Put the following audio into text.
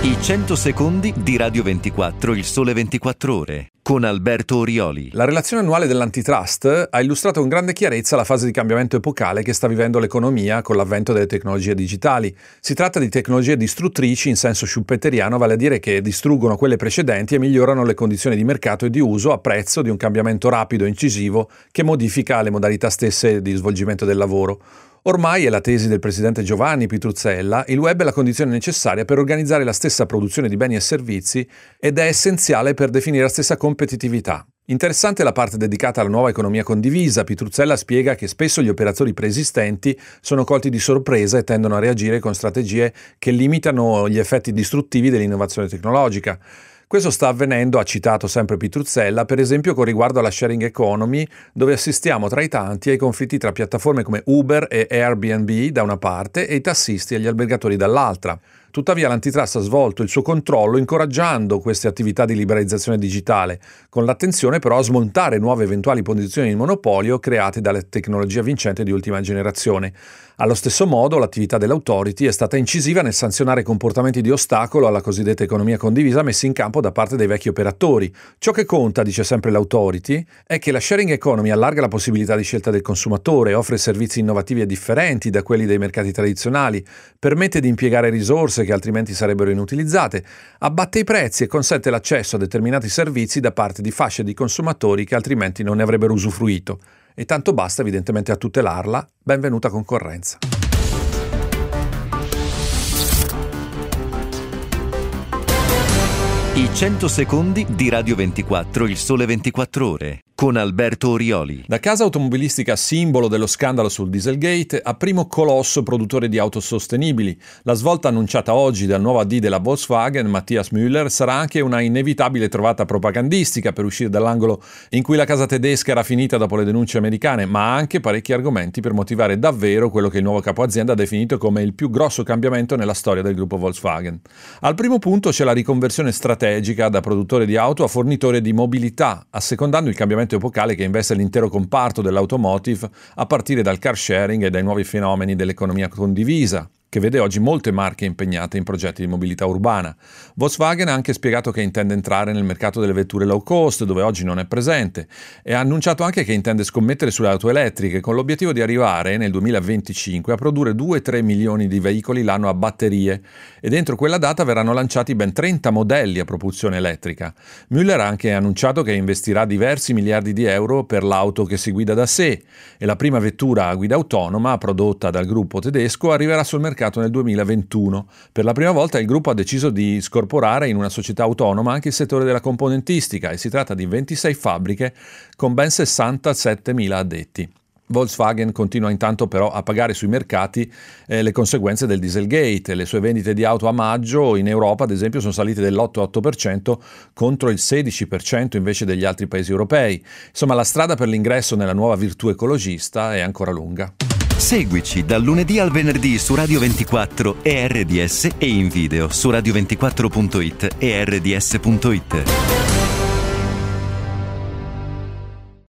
I 100 secondi di Radio 24, il sole 24 ore, con Alberto Orioli. La relazione annuale dell'antitrust ha illustrato con grande chiarezza la fase di cambiamento epocale che sta vivendo l'economia con l'avvento delle tecnologie digitali. Si tratta di tecnologie distruttrici in senso schumpetteriano, vale a dire che distruggono quelle precedenti e migliorano le condizioni di mercato e di uso a prezzo di un cambiamento rapido e incisivo che modifica le modalità stesse di svolgimento del lavoro. Ormai, è la tesi del presidente Giovanni Pitruzzella, il web è la condizione necessaria per organizzare la stessa produzione di beni e servizi ed è essenziale per definire la stessa competitività. Interessante la parte dedicata alla nuova economia condivisa. Pitruzzella spiega che spesso gli operatori preesistenti sono colti di sorpresa e tendono a reagire con strategie che limitano gli effetti distruttivi dell'innovazione tecnologica. Questo sta avvenendo, ha citato sempre Pitruzzella, per esempio con riguardo alla sharing economy, dove assistiamo tra i tanti ai conflitti tra piattaforme come Uber e Airbnb da una parte e i tassisti e gli albergatori dall'altra. Tuttavia l'antitrust ha svolto il suo controllo incoraggiando queste attività di liberalizzazione digitale, con l'attenzione però a smontare nuove eventuali posizioni di monopolio create dalla tecnologia vincente di ultima generazione. Allo stesso modo l'attività dell'autority è stata incisiva nel sanzionare comportamenti di ostacolo alla cosiddetta economia condivisa messi in campo da parte dei vecchi operatori. Ciò che conta, dice sempre l'autority, è che la sharing economy allarga la possibilità di scelta del consumatore, offre servizi innovativi e differenti da quelli dei mercati tradizionali, permette di impiegare risorse che altrimenti sarebbero inutilizzate, abbatte i prezzi e consente l'accesso a determinati servizi da parte di fasce di consumatori che altrimenti non ne avrebbero usufruito. E tanto basta evidentemente a tutelarla. Benvenuta concorrenza. I 100 secondi di Radio 24, il sole 24 ore, con Alberto Orioli. Da casa automobilistica simbolo dello scandalo sul Dieselgate a primo colosso produttore di auto sostenibili, la svolta annunciata oggi dal nuovo AD della Volkswagen, Matthias Müller, sarà anche una inevitabile trovata propagandistica per uscire dall'angolo in cui la casa tedesca era finita dopo le denunce americane, ma anche parecchi argomenti per motivare davvero quello che il nuovo capo azienda ha definito come il più grosso cambiamento nella storia del gruppo Volkswagen. Al primo punto c'è la riconversione strategica da produttore di auto a fornitore di mobilità, assecondando il cambiamento epocale che investe l'intero comparto dell'automotive a partire dal car sharing e dai nuovi fenomeni dell'economia condivisa, che vede oggi molte marche impegnate in progetti di mobilità urbana. Volkswagen ha anche spiegato che intende entrare nel mercato delle vetture low cost, dove oggi non è presente, e ha annunciato anche che intende scommettere sulle auto elettriche, con l'obiettivo di arrivare nel 2025 a produrre 2-3 milioni di veicoli l'anno a batterie, e dentro quella data verranno lanciati ben 30 modelli a propulsione elettrica. Müller ha anche annunciato che investirà diversi miliardi di euro per l'auto che si guida da sé, e la prima vettura a guida autonoma, prodotta dal gruppo tedesco, arriverà sul mercato nel 2021. Per la prima volta il gruppo ha deciso di scorporare in una società autonoma anche il settore della componentistica e si tratta di 26 fabbriche con ben 67.000 addetti. Volkswagen continua intanto però a pagare sui mercati le conseguenze del Dieselgate. Le sue vendite di auto a maggio in Europa, ad esempio, sono salite dell'8,8% contro il 16% invece degli altri paesi europei. Insomma, la strada per l'ingresso nella nuova virtù ecologista è ancora lunga. Seguici dal lunedì al venerdì su Radio 24 e RDS e in video su radio24.it e rds.it.